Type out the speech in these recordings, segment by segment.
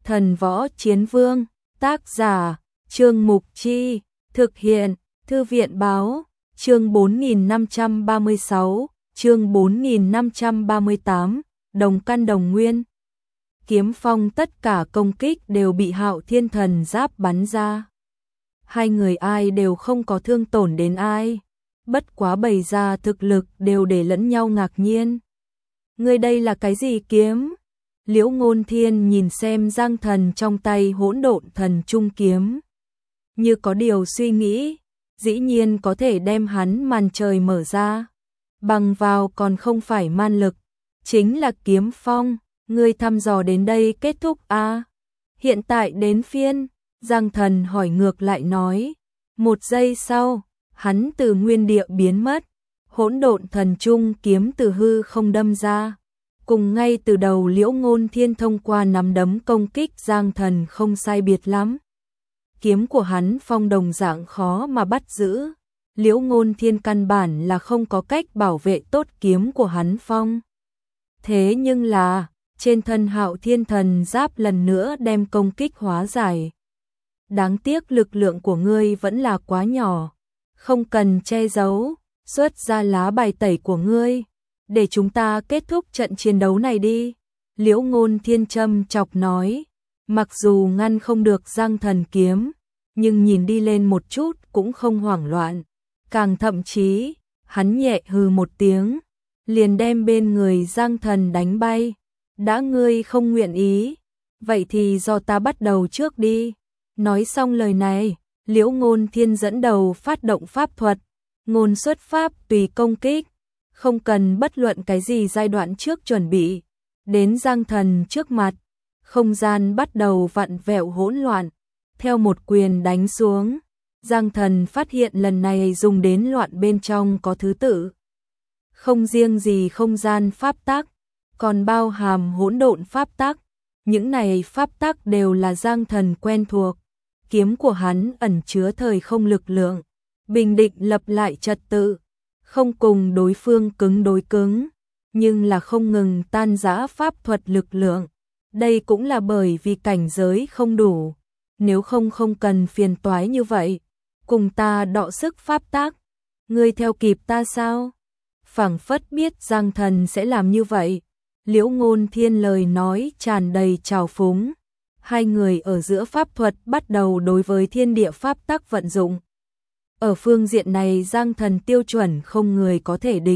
Thần Võ Chiến Vương, tác giả, Trương Mục Chi, thực hiện, Thư viện Báo, chương 4536, chương 4538, đồng căn đồng nguyên. Kiếm phong tất cả công kích đều bị Hạo Thiên Thần Giáp bắn ra. Hai người ai đều không có thương tổn đến ai, bất quá bày ra thực lực đều để lẫn nhau ngạc nhiên. Ngươi đây là cái gì kiếm? Liễu Ngôn Thiên nhìn xem Giang Thần trong tay Hỗn Độn Thần Trung kiếm, như có điều suy nghĩ, dĩ nhiên có thể đem hắn màn trời mở ra, bằng vào còn không phải man lực, chính là kiếm phong. Ngươi thăm dò đến đây kết thúc à? Hiện tại đến phiên, Giang Thần hỏi ngược lại nói. Một giây sau, hắn từ nguyên địa biến mất, Hỗn Độn Thần Trung kiếm từ hư không đâm ra. Cùng ngay từ đầu Liễu Ngôn Thiên thông qua nắm đấm công kích Giang Thần không sai biệt lắm. Kiếm của hắn phong đồng dạng khó mà bắt giữ. Liễu Ngôn Thiên căn bản là không có cách bảo vệ tốt kiếm của hắn phong. Thế nhưng là, trên thân Hạo Thiên Thần Giáp lần nữa đem công kích hóa giải. Đáng tiếc lực lượng của ngươi vẫn là quá nhỏ, không cần che giấu, xuất ra lá bài tẩy của ngươi, để chúng ta kết thúc trận chiến đấu này đi. Liễu Ngôn Thiên châm chọc nói, mặc dù ngăn không được Giang Thần kiếm, nhưng nhìn đi lên một chút cũng không hoảng loạn, càng thậm chí, hắn nhẹ hừ một tiếng, liền đem bên người Giang Thần đánh bay. Đã ngươi không nguyện ý, vậy thì do ta bắt đầu trước đi. Nói xong lời này, Liễu Ngôn Thiên dẫn đầu phát động pháp thuật, ngôn xuất pháp tùy công kích, không cần bất luận cái gì giai đoạn trước chuẩn bị. Đến Giang Thần trước mặt, không gian bắt đầu vặn vẹo hỗn loạn, theo một quyền đánh xuống, Giang Thần phát hiện lần này dùng đến loạn bên trong có thứ tự. Không riêng gì không gian pháp tắc, còn bao hàm hỗn độn pháp tắc, những này pháp tắc đều là Giang Thần quen thuộc. Kiếm của hắn ẩn chứa thời không lực lượng, bình định lập lại trật tự, không cùng đối phương cứng đối cứng, nhưng là không ngừng tan rã pháp thuật lực lượng. Đây cũng là bởi vì cảnh giới không đủ, nếu không cần phiền toái như vậy. Cùng ta đọ sức pháp tắc, ngươi theo kịp ta sao? Phảng phất biết Giang Thần sẽ làm như vậy. Liễu Ngôn Thiên lời nói tràn đầy trào phúng. Hai người ở giữa pháp thuật bắt đầu đối với thiên địa pháp tắc vận dụng. Ở phương diện này Giang Thần tiêu chuẩn không người có thể địch.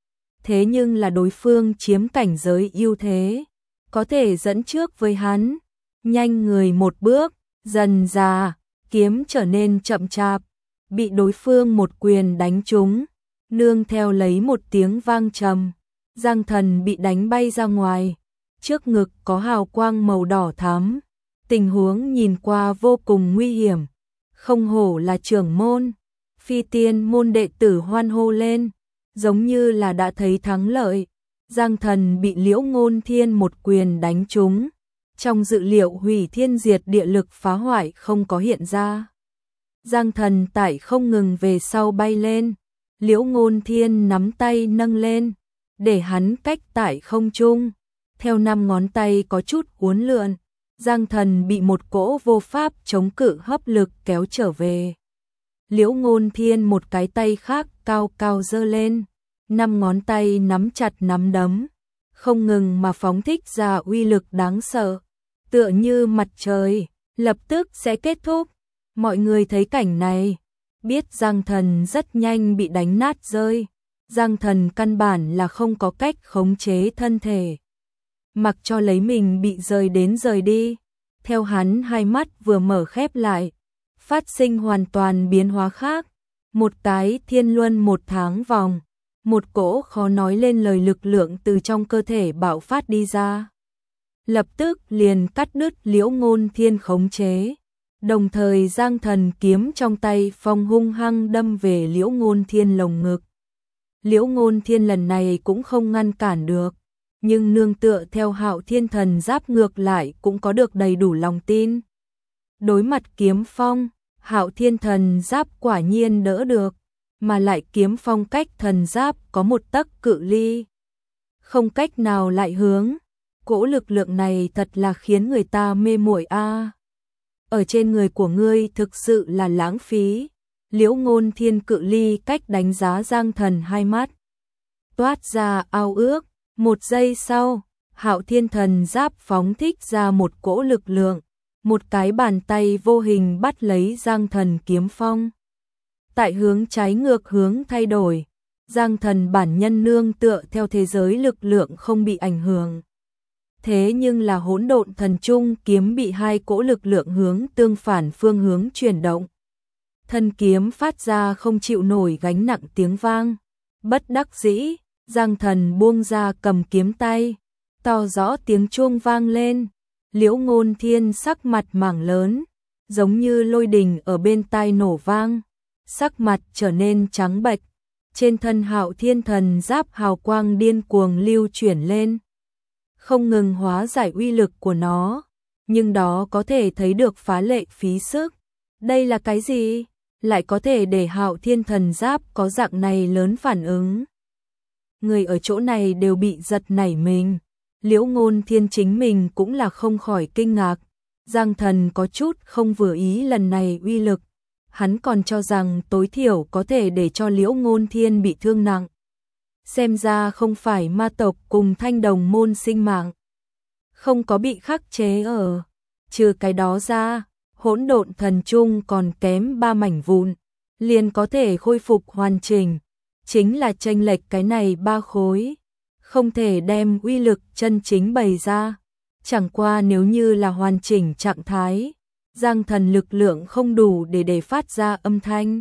Thế nhưng là đối phương chiếm cảnh giới ưu thế, có thể dẫn trước với hắn. Nhanh người một bước, dần dà, kiếm trở nên chậm chạp, bị đối phương một quyền đánh trúng, nương theo lấy một tiếng vang trầm. Giang Thần bị đánh bay ra ngoài, trước ngực có hào quang màu đỏ thắm, tình huống nhìn qua vô cùng nguy hiểm. Không hổ là trưởng môn, Phi Tiên môn đệ tử hoan hô lên, giống như là đã thấy thắng lợi. Giang Thần bị Liễu Ngôn Thiên một quyền đánh trúng, trong dự liệu hủy thiên diệt địa lực phá hoại không có hiện ra. Giang Thần tại không ngừng về sau bay lên, Liễu Ngôn Thiên nắm tay nâng lên, để hắn cách tại không trung, theo 5 ngón tay có chút uốn lượn, Giang Thần bị một cỗ vô pháp chống cự hấp lực kéo trở về. Liễu Ngôn Thiên một cái tay khác cao cao giơ lên, 5 ngón tay nắm chặt nắm đấm, không ngừng mà phóng thích ra uy lực đáng sợ, tựa như mặt trời, lập tức sẽ kết thúc. Mọi người thấy cảnh này, biết Giang Thần rất nhanh bị đánh nát rơi. Giang Thần căn bản là không có cách khống chế thân thể, mặc cho lấy mình bị rời đến rời đi. Theo hắn hai mắt vừa mở khép lại, phát sinh hoàn toàn biến hóa khác. Một cái thiên luân một tháng vòng, một cỗ khó nói lên lời lực lượng từ trong cơ thể bạo phát đi ra, lập tức liền cắt đứt Liễu Ngôn Thiên khống chế. Đồng thời Giang Thần kiếm trong tay phong hung hăng đâm về Liễu Ngôn Thiên lồng ngực. Liễu Ngôn Thiên lần này cũng không ngăn cản được, nhưng nương tựa theo Hạo Thiên Thần Giáp ngược lại cũng có được đầy đủ lòng tin. Đối mặt kiếm phong, Hạo Thiên Thần Giáp quả nhiên đỡ được, mà lại kiếm phong cách thần giáp có một tấc cự ly, không cách nào lại hướng. cỗ lực lượng này thật là khiến người ta mê muội a. Ở trên người của ngươi thực sự là lãng phí. Liễu Ngôn Thiên cự ly cách đánh giá Giang Thần, hai mắt toát ra ao ước. Một giây sau, Hạo Thiên Thần Giáp phóng thích ra một cỗ lực lượng, một cái bàn tay vô hình bắt lấy Giang Thần kiếm phong. Tại hướng trái ngược hướng thay đổi, Giang Thần bản nhân nương tựa theo thế giới lực lượng không bị ảnh hưởng. Thế nhưng là Hỗn Độn Thần Trung kiếm bị hai cỗ lực lượng hướng tương phản phương hướng chuyển động. Thân kiếm phát ra không chịu nổi gánh nặng tiếng vang. Bất đắc dĩ, Giang Thần buông ra cầm kiếm tay, to rõ tiếng chuông vang lên. Liễu Ngôn Thiên sắc mặt mảng lớn, giống như lôi đình ở bên tai nổ vang, sắc mặt trở nên trắng bệch. Trên thân Hạo Thiên Thần Giáp hào quang điên cuồng lưu chuyển lên, không ngừng hóa giải uy lực của nó, nhưng đó có thể thấy được phá lệ phí sức. Đây là cái gì? Lại có thể để Hạo Thiên Thần Giáp có dạng này lớn phản ứng. Người ở chỗ này đều bị giật nảy mình. Liễu Ngôn Thiên chính mình cũng là không khỏi kinh ngạc. Giang Thần có chút không vừa ý lần này uy lực. Hắn còn cho rằng tối thiểu có thể để cho Liễu Ngôn Thiên bị thương nặng. Xem ra không phải ma tộc cùng Thanh Đồng môn sinh mạng không có bị khắc chế ở. Trừ cái đó ra, Hỗn Độn Thần Trung còn kém 3 mảnh vụn, liền có thể khôi phục hoàn chỉnh. Chính là chênh lệch cái này 3 khối, không thể đem uy lực chân chính bày ra. Chẳng qua nếu như là hoàn chỉnh trạng thái, Giang Thần lực lượng không đủ để phát ra âm thanh.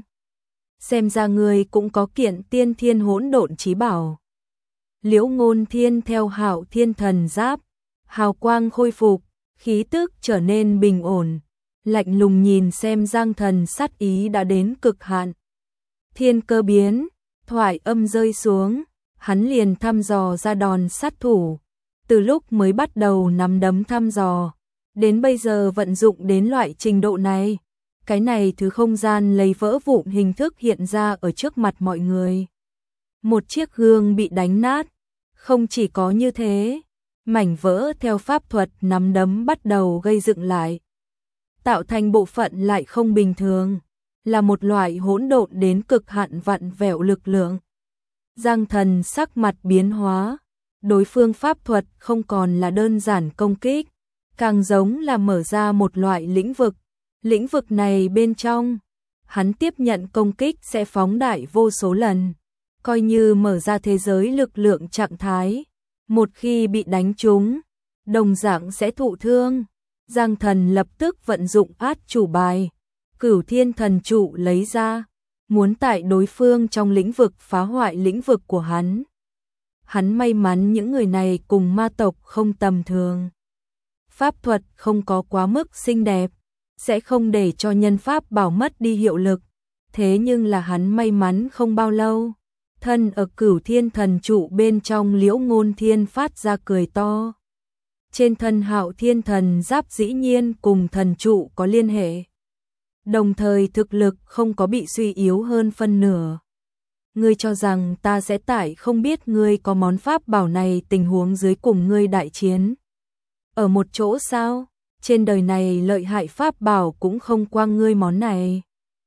Xem ra người cũng có kiện tiên thiên hỗn độn chí bảo. Liễu Ngôn Thiên theo Hạo Thiên Thần Giáp, hào quang khôi phục, khí tức trở nên bình ổn, lạnh lùng nhìn xem Giang Thần sát ý đã đến cực hạn. Thiên cơ biến, thoại âm rơi xuống, hắn liền thăm dò ra đòn sát thủ. Từ lúc mới bắt đầu nắm đấm thăm dò, đến bây giờ vận dụng đến loại trình độ này, cái này thứ không gian lấy vỡ vụn hình thức hiện ra ở trước mặt mọi người. Một chiếc gương bị đánh nát, không chỉ có như thế, mảnh vỡ theo pháp thuật nắm đấm bắt đầu gây dựng lại, tạo thành bộ phận lại không bình thường, là một loại hỗn độn đến cực hạn vặn vẹo lực lượng. Giang Thần sắc mặt biến hóa, đối phương pháp thuật không còn là đơn giản công kích, càng giống là mở ra một loại lĩnh vực. Lĩnh vực này bên trong, hắn tiếp nhận công kích sẽ phóng đại vô số lần, coi như mở ra thế giới lực lượng trạng thái. Một khi bị đánh trúng, đồng dạng sẽ thụ thương. Giang Thần lập tức vận dụng át chủ bài, Cửu Thiên Thần Trụ lấy ra, muốn tại đối phương trong lĩnh vực phá hoại lĩnh vực của hắn. Hắn may mắn những người này cùng ma tộc không tầm thường. Pháp thuật không có quá mức xinh đẹp, sẽ không để cho nhân pháp bảo mất đi hiệu lực. Thế nhưng là hắn may mắn không bao lâu, thân ở Cửu Thiên Thần Trụ bên trong Liễu Ngôn Thiên phát ra cười to. Trên thân Hạo Thiên Thần Giáp dĩ nhiên cùng thần trụ có liên hệ, đồng thời thực lực không có bị suy yếu hơn phân nửa. Ngươi cho rằng ta sẽ tại không biết ngươi có món pháp bảo này tình huống dưới cùng ngươi đại chiến ở một chỗ sao? Trên đời này lợi hại pháp bảo cũng không quang ngươi món này.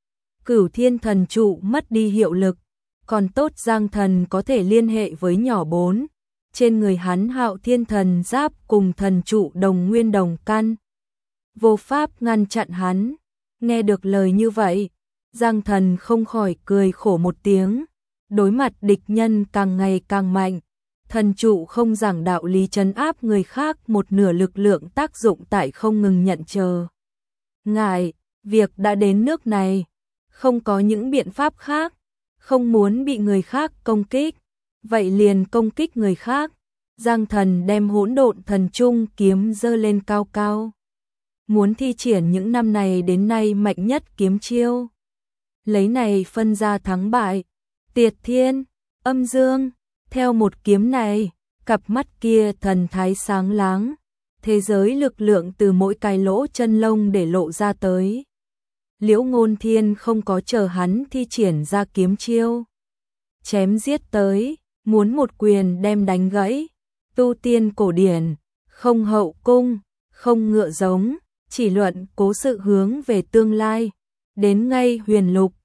Cửu Thiên Thần Trụ mất đi hiệu lực, còn tốt Giang Thần có thể liên hệ với nhỏ 4. Trên người hắn Hạo Thiên Thần Giáp cùng thần trụ đồng nguyên đồng căn, vô pháp ngăn chặn hắn. Nghe được lời như vậy, Giang Thần không khỏi cười khổ một tiếng. Đối mặt địch nhân càng ngày càng mạnh, thần trụ không giảng đạo lý trấn áp người khác, một nửa lực lượng tác dụng tại không ngừng nhận chờ. Ngại, việc đã đến nước này, không có những biện pháp khác, không muốn bị người khác công kích, vậy liền công kích người khác. Giang Thần đem Hỗn Độn Thần Trung kiếm giơ lên cao cao, muốn thi triển những năm này đến nay mạnh nhất kiếm chiêu, lấy này phân ra thắng bại. Tiệt Thiên, Âm Dương, theo một kiếm này, cặp mắt kia thần thái sáng láng, thế giới lực lượng từ mỗi cái lỗ chân lông để lộ ra tới. Liễu Ngôn Thiên không có chờ hắn thi triển ra kiếm chiêu, chém giết tới, muốn một quyền đem đánh gãy. Tu tiên cổ điển, không hậu cung, không ngựa giống, chỉ luận cố sự hướng về tương lai. Đến ngay Huyền Lục,